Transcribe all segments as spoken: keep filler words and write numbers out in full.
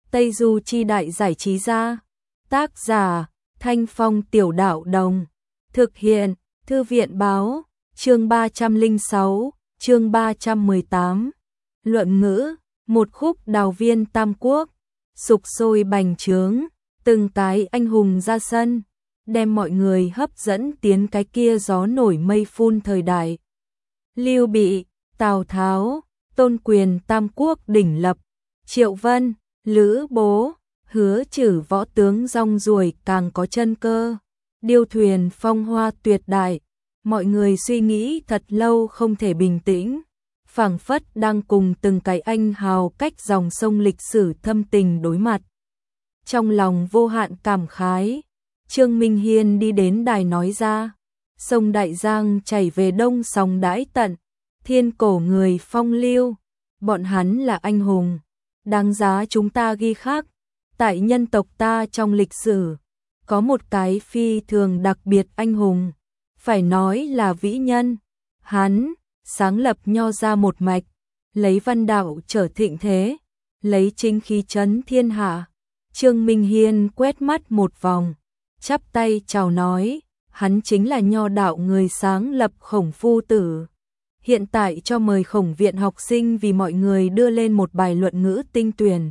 Tây Du Chi Đại Giải Trí Gia. Tác giả Thanh Phong Tiểu Đạo Đồng. Thực hiện Thư viện Báo. Chương ba trăm lẻ sáu, chương ba trăm mười tám. Luận ngữ. Một khúc đào viên Tam Quốc. Sục sôi bành trướng, từng cái anh hùng ra sân, đem mọi người hấp dẫn tiến cái kia gió nổi mây phun thời đại. Lưu Bị, Tào Tháo, Tôn Quyền Tam Quốc đỉnh lập, Triệu Vân, Lữ Bố, Hứa Trử võ tướng rong ruổi càng có chân cơ, điêu thuyền phong hoa tuyệt đại. Mọi người suy nghĩ thật lâu không thể bình tĩnh, phảng phất đang cùng từng cái anh hào cách dòng sông lịch sử thâm tình đối mặt. Trong lòng vô hạn cảm khái, Trương Minh Hiên đi đến đài nói ra, sông Đại Giang chảy về đông sóng đãi tận, thiên cổ người phong lưu, bọn hắn là anh hùng, đáng giá chúng ta ghi khắc. Tại nhân tộc ta trong lịch sử, có một cái phi thường đặc biệt anh hùng, phải nói là vĩ nhân. Hắn sáng lập Nho ra một mạch, lấy văn đạo trở thịnh thế, lấy chính khí trấn thiên hạ. Trương Minh Hiên quét mắt một vòng, chắp tay chào nói, hắn chính là Nho đạo người sáng lập Khổng Phu Tử. Hiện tại cho mời Khổng viện học sinh vì mọi người đưa lên một bài luận ngữ tinh tuyển.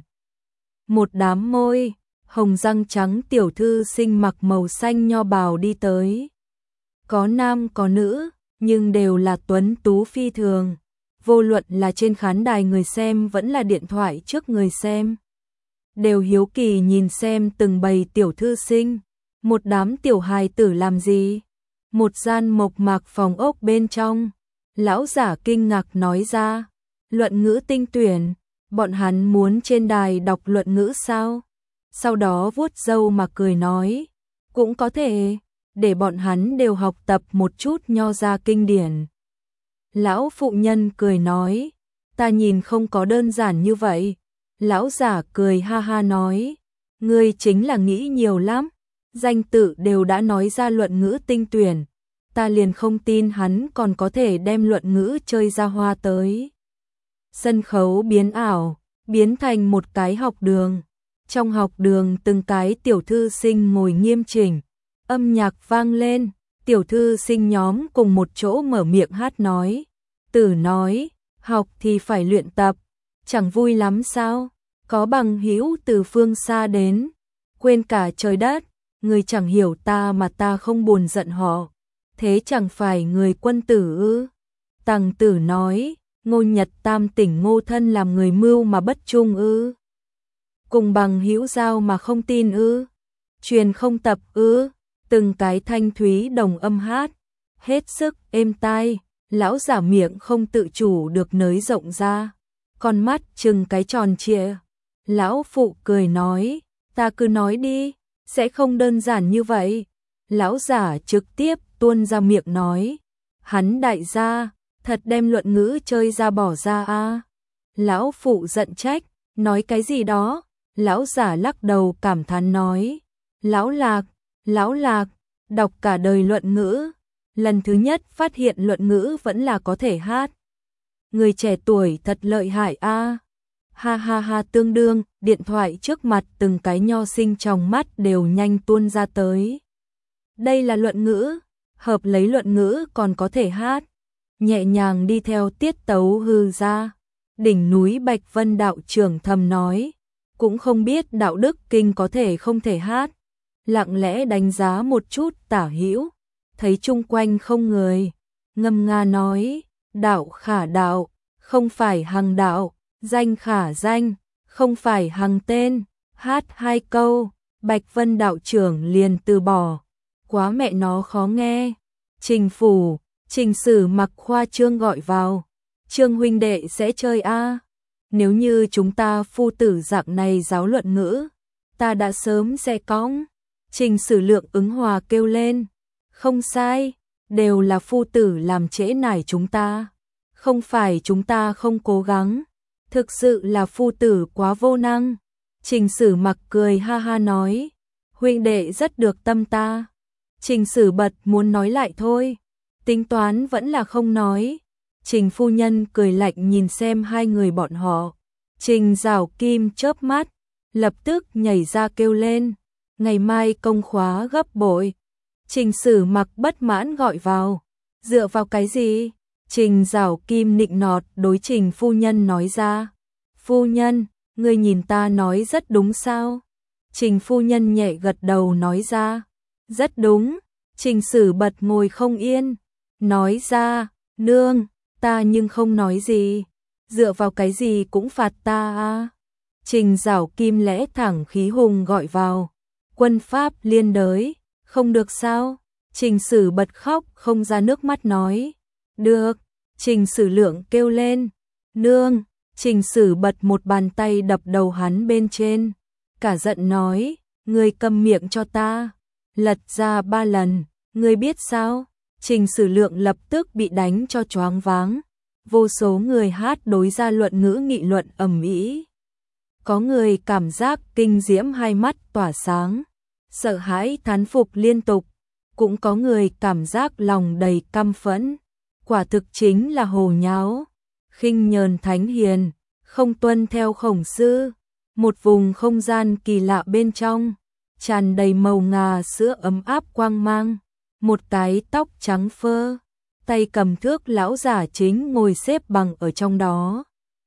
Một đám môi hồng răng trắng tiểu thư sinh mặc màu xanh nho bào đi tới. Có nam có nữ, nhưng đều là tuấn tú phi thường. Vô luận là trên khán đài người xem vẫn là điện thoại trước người xem, đều hiếu kỳ nhìn xem từng bầy tiểu thư sinh. Một đám tiểu hài tử làm gì? Một gian mộc mạc phòng ốc bên trong, lão giả kinh ngạc nói ra, luận ngữ tinh tuyển, bọn hắn muốn trên đài đọc luận ngữ sao? Sau đó vuốt râu mà cười nói, cũng có thể, để bọn hắn đều học tập một chút Nho ra kinh điển. Lão phụ nhân cười nói, ta nhìn không có đơn giản như vậy. Lão giả cười ha ha nói, ngươi chính là nghĩ nhiều lắm, danh tự đều đã nói ra luận ngữ tinh tuyển, ta liền không tin hắn còn có thể đem luận ngữ chơi ra hoa tới. Sân khấu biến ảo, biến thành một cái học đường. Trong học đường từng cái tiểu thư sinh ngồi nghiêm chỉnh, âm nhạc vang lên, tiểu thư sinh nhóm cùng một chỗ mở miệng hát nói. Tử nói, học thì phải luyện tập, chẳng vui lắm sao? Có bằng hữu từ phương xa đến, quên cả trời đất, người chẳng hiểu ta mà ta không buồn giận họ, thế chẳng phải người quân tử ư? Tằng Tử nói, Ngô Nhật Tam tỉnh Ngô thân làm người mưu mà bất trung ư? Cùng bằng hữu giao mà không tin ư? Truyền không tập ư? Từng cái thanh thúy đồng âm hát, hết sức êm tai, lão giả miệng không tự chủ được nới rộng ra, con mắt trừng cái tròn trịa. Lão phụ cười nói, ta cứ nói đi, sẽ không đơn giản như vậy. Lão giả trực tiếp tuôn ra miệng nói, hắn đại gia, thật đem luận ngữ chơi ra bỏ ra a. Lão phụ giận trách, nói cái gì đó. Lão giả lắc đầu cảm thán nói, lão lạc, lão lạc, đọc cả đời luận ngữ, lần thứ nhất phát hiện luận ngữ vẫn là có thể hát. Người trẻ tuổi thật lợi hại a. Ha ha ha, tương đương, điện thoại trước mặt từng cái nho sinh trong mắt đều nhanh tuôn ra tới. Đây là luận ngữ, hợp lấy luận ngữ còn có thể hát, nhẹ nhàng đi theo tiết tấu hư ra. Đỉnh núi Bạch Vân đạo trưởng thầm nói, cũng không biết đạo đức kinh có thể không thể hát. Lặng lẽ đánh giá một chút tả hữu, thấy chung quanh không người, ngâm nga nói, đạo khả đạo, không phải hằng đạo, danh khả danh, không phải hằng tên. Hát hai câu, Bạch Vân đạo trưởng liền từ bỏ, quá mẹ nó khó nghe. Trình phủ, Trình Sử mặc khoa trương gọi vào, Trương huynh đệ sẽ chơi a? Nếu như chúng ta phu tử dạng này giáo luận ngữ, ta đã sớm sẽ cõng. Trình Sử Lượng ứng hòa kêu lên, không sai, đều là phu tử làm trễ nải chúng ta, không phải chúng ta không cố gắng, thực sự là phu tử quá vô năng. Trình Sử mặc cười ha ha nói, huynh đệ rất được tâm ta. Trình Sử bật muốn nói lại thôi, tính toán vẫn là không nói. Trình phu nhân cười lạnh nhìn xem hai người bọn họ. Trình Giảo Kim chớp mắt, lập tức nhảy ra kêu lên, ngày mai công khóa gấp bội. Trình Sử Mặc bất mãn gọi vào, dựa vào cái gì? Trình Giảo Kim nịnh nọt đối Trình phu nhân nói ra, phu nhân, ngươi nhìn ta nói rất đúng sao? Trình phu nhân nhẹ gật đầu nói ra, rất đúng. Trình Sử bật ngồi không yên, nói ra, nương, ta nhưng không nói gì, dựa vào cái gì cũng phạt ta à? Trình Giảo Kim lẽ thẳng khí hùng gọi vào, quân pháp liên đới, không được sao? Trình Sử bật khóc không ra nước mắt nói, được. Trình Sử Lượng kêu lên, nương. Trình Sử bật một bàn tay đập đầu hắn bên trên, cả giận nói, ngươi câm miệng cho ta. Lật ra ba lần, ngươi biết sao? Trình Sử Lượng lập tức bị đánh cho choáng váng. Vô số người hát đối ra luận ngữ nghị luận ầm ĩ. Có người cảm giác kinh diễm hai mắt tỏa sáng, sợ hãi thán phục liên tục, cũng có người cảm giác lòng đầy căm phẫn, quả thực chính là hồ nháo, khinh nhờn thánh hiền, không tuân theo khổng sư. Một vùng không gian kỳ lạ bên trong, tràn đầy màu ngà sữa ấm áp quang mang, một cái tóc trắng phơ, tay cầm thước lão giả chính ngồi xếp bằng ở trong đó.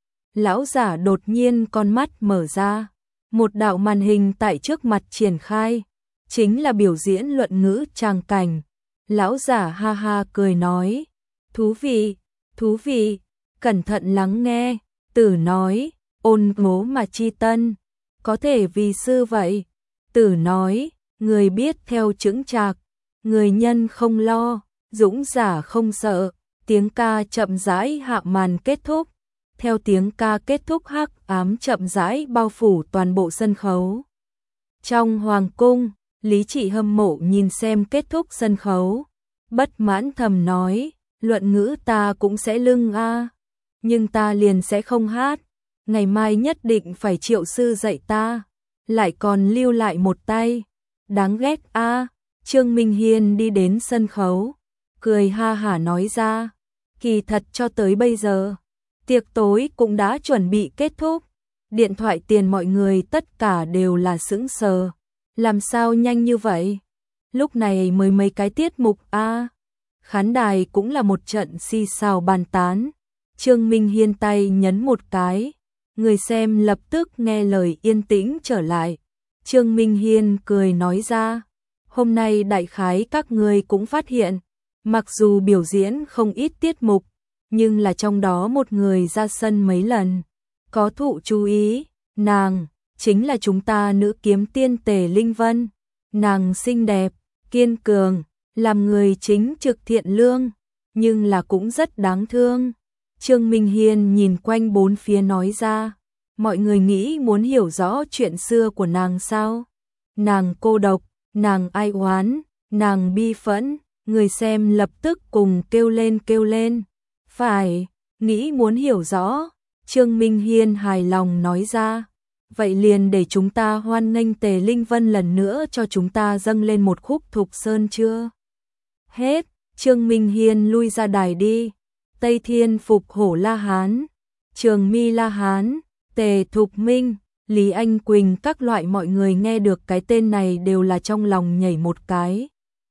Lão giả đột nhiên con mắt mở ra, một đạo màn hình tại trước mặt triển khai, chính là biểu diễn luận ngữ tràng cảnh. Lão giả ha ha cười nói, thú vị, thú vị, cẩn thận lắng nghe. Tử nói, ôn ngố mà chi tân, có thể vì sư vậy. Tử nói, người biết theo chững chạc, người nhân không lo, dũng giả không sợ. Tiếng ca chậm rãi hạ màn kết thúc. Theo tiếng ca kết thúc, hắc ám chậm rãi bao phủ toàn bộ sân khấu. Trong hoàng cung, Lý Trị hâm mộ nhìn xem kết thúc sân khấu, bất mãn thầm nói, luận ngữ ta cũng sẽ lưng a, nhưng ta liền sẽ không hát, ngày mai nhất định phải triệu sư dạy ta, lại còn lưu lại một tay, đáng ghét a. Trương Minh Hiên đi đến sân khấu, cười ha hả nói ra, kỳ thật cho tới bây giờ, tiệc tối cũng đã chuẩn bị kết thúc, điện thoại tiền mọi người tất cả đều là sững sờ, làm sao nhanh như vậy? Lúc này mới mấy cái tiết mục a. Khán đài cũng là một trận xì xào bàn tán. Trương Minh Hiên tay nhấn một cái, người xem lập tức nghe lời yên tĩnh trở lại. Trương Minh Hiên cười nói ra, hôm nay đại khái các người cũng phát hiện, mặc dù biểu diễn không ít tiết mục, nhưng là trong đó một người ra sân mấy lần, có thụ chú ý, nàng chính là chúng ta nữ kiếm tiên Tề Linh Vân. Nàng xinh đẹp, kiên cường, làm người chính trực thiện lương, nhưng là cũng rất đáng thương. Trương Minh Hiên nhìn quanh bốn phía nói ra, mọi người nghĩ muốn hiểu rõ chuyện xưa của nàng sao? Nàng cô độc, nàng ai oán, nàng bi phẫn, người xem lập tức cùng kêu lên kêu lên. Phải, nghĩ muốn hiểu rõ. Trương Minh Hiên hài lòng nói ra, vậy liền để chúng ta hoan nghênh Tề Linh Vân lần nữa cho chúng ta dâng lên một khúc Thục Sơn chưa? Hết, Trương Minh Hiên lui ra đài đi. Tây Thiên Phục Hổ La Hán, Trường Mi La Hán, Tề Thục Minh, Lý Anh Quỳnh, các loại mọi người nghe được cái tên này đều là trong lòng nhảy một cái.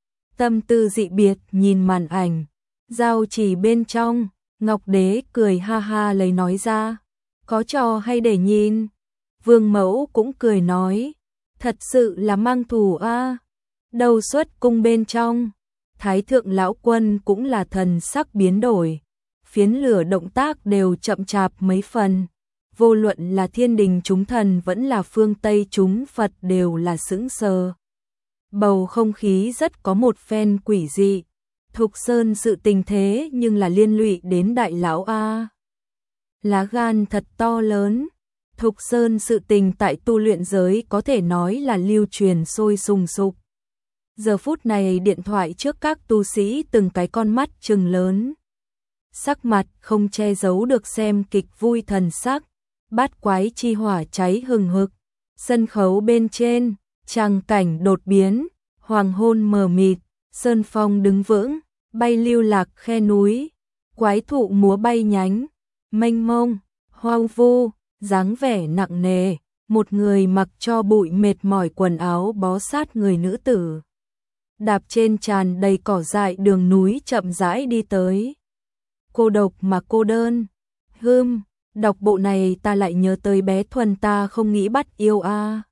Tâm tư dị biệt nhìn màn ảnh, giao chỉ bên trong, Ngọc Đế cười ha ha lấy nói ra, có trò hay để nhìn. Vương Mẫu cũng cười nói, thật sự là mang thù a. Đầu xuất cung bên trong, Thái thượng lão quân cũng là thần sắc biến đổi, phiến lửa động tác đều chậm chạp mấy phần, vô luận là thiên đình chúng thần vẫn là phương Tây chúng Phật đều là sững sờ. Bầu không khí rất có một phen quỷ dị. Thục Sơn sự tình thế nhưng là liên lụy đến đại lão a. Lá gan thật to lớn. Thục Sơn sự tình tại tu luyện giới có thể nói là lưu truyền sôi sùng sục. Giờ phút này điện thoại trước các tu sĩ từng cái con mắt trừng lớn. Sắc mặt không che giấu được xem kịch vui thần sắc, bát quái chi hỏa cháy hừng hực. Sân khấu bên trên, tràng cảnh đột biến, hoàng hôn mờ mịt, sơn phong đứng vững, bay lưu lạc khe núi, quái thụ múa bay nhánh, mênh mông, hoang vu, dáng vẻ nặng nề, một người mặc cho bụi mệt mỏi quần áo bó sát người nữ tử. Đạp trên tràn đầy cỏ dại đường núi chậm rãi đi tới. Cô độc mà cô đơn. Hưm, đọc bộ này ta lại nhớ tới bé Thuần ta không nghĩ bắt yêu a. À.